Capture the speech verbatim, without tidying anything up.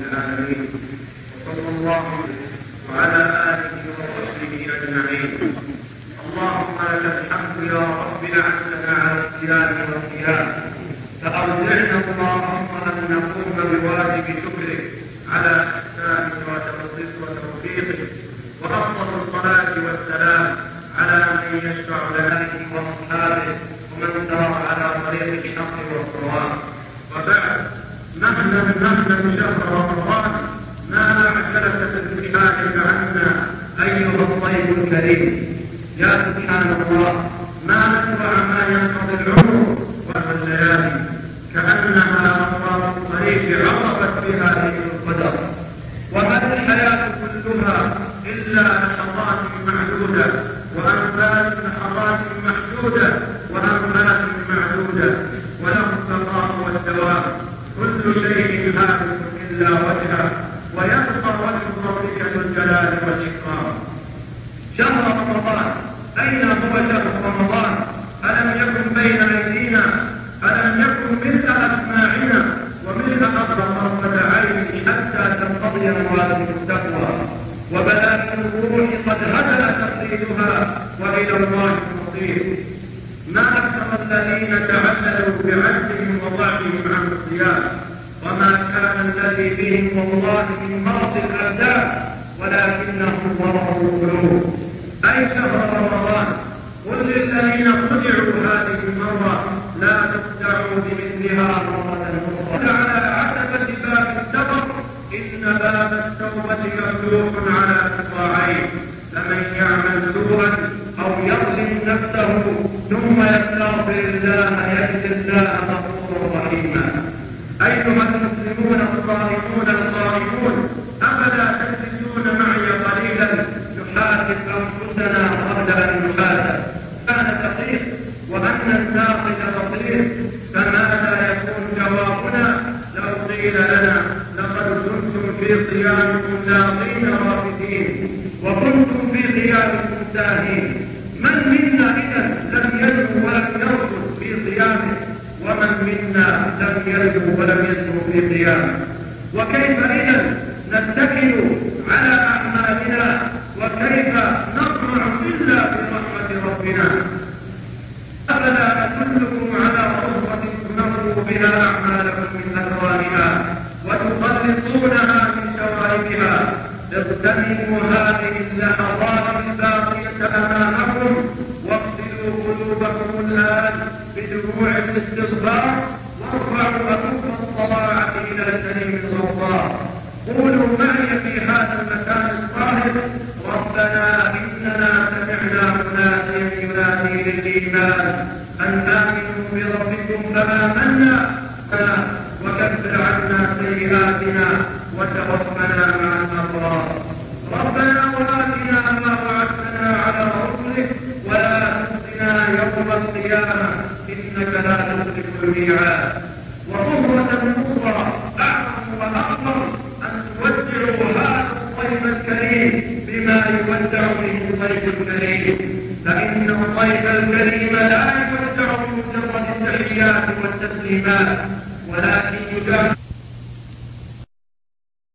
العالمين، وصلى الله وعلى آله وصحبه أجمعين. اللهم لك الحمد يا رب أعنتنا على الصيام والقيام، فأرجعنا اللهم أن نقوم بواجب شكرك على إحسانك وتوفيقك، وأفضل الصلاة والسلام على من يشفع لنا وأصحابه ومن سار على طريق الحق والصواب. وبعد، نحن نحن شهر رمضان، ما أعجلك تسبيحاتك عنا أيها الطيب الكريم. يا سبحان الله، ما أسرع ما ينقضي العمر والليالي، كأنها أطراف الطريق عرفت بها ليل القدر. وما الحياة كلها إلا لحظات معدودة وأنفاس لحظات محدودة وأنفاس معدودة، وله البقاء والدوام. كل شيء هالك إلا وجهه، ويبقى وجه ربك ذو الجلال والإكرام. شهر رمضان، أين هو شهر رمضان؟ ألم يكن بين أيدينا؟ ألم يكن ملء أسماعنا وملء طرفة عين حتى تنقضي مواسم التقوى، وبلاء الروح قد هدأ تقليدها وإلى الله المصير. ما أكثر الذين تعللوا بعجزهم وضعفهم عن الصيام، وما كان الذي بهم والله من مرض الأبدان، ولكنهم مرضوا القلوب. أي شهر رمضان، قل للذين خدعوا هذه المرة لا تخدعوا بمثلها مرة أخرى. على عتبة باب التوبة، إن باب التوبة مفتوح على قطاعين، فمن يعمل سوءا أو يظلم نفسه ثم يستغفر الله يجد الله غفورا رحيما. أيها المسلمون الصائمون الصائمون، أفلا تجلسون معي قليلا نحاسب أنفسنا قبل أن نحاسب؟ كان دقيق وأن الناقد بصير، فماذا يكون جوابنا لو قيل لنا لقد كنتم في صيامكم لاقين رافدين وكنتم في قيامكم ساهين؟ من منا إذا لم يلجو ولم يرفض في صيامه، ومن منا لم يلجو ولم يسر في قيامه؟ وكيف إذا نتكل على أعمالنا، وكيف نطمع إلا برحمة ربنا؟ أفلا أدلكم على صحبة تنظروا بها أعمالكم من أثوابها وتخلصونها من شوائبها؟ اغتنموا هذه اللحظات الباقية أمامكم، واغسلوا قلوبكم الآن بدموع الاستغفار، وارفعوا أكف الطلاعة إلى الكريم الغفار. قولوا معي في هذا المكان الطاهر: ربنا إننا سمعنا مناديا ينادي للإيمان أن آمنوا بربكم فآمنا، وكفر عنا سيئاتنا وتوفنا مع الأبرار. ربنا وآتنا ما وعدتنا على رسلك ولا تخزنا يوم القيامة إنك لا تخلف الميعاد. وصهرة أخرى أعظم وأكبر أن تودعوا هذا الضيف الكريم بما يودع به الضيف الكريم، فإن الضيف الكريم لا يودع بمجرد التحيات والتسليمات، ولكن يجاب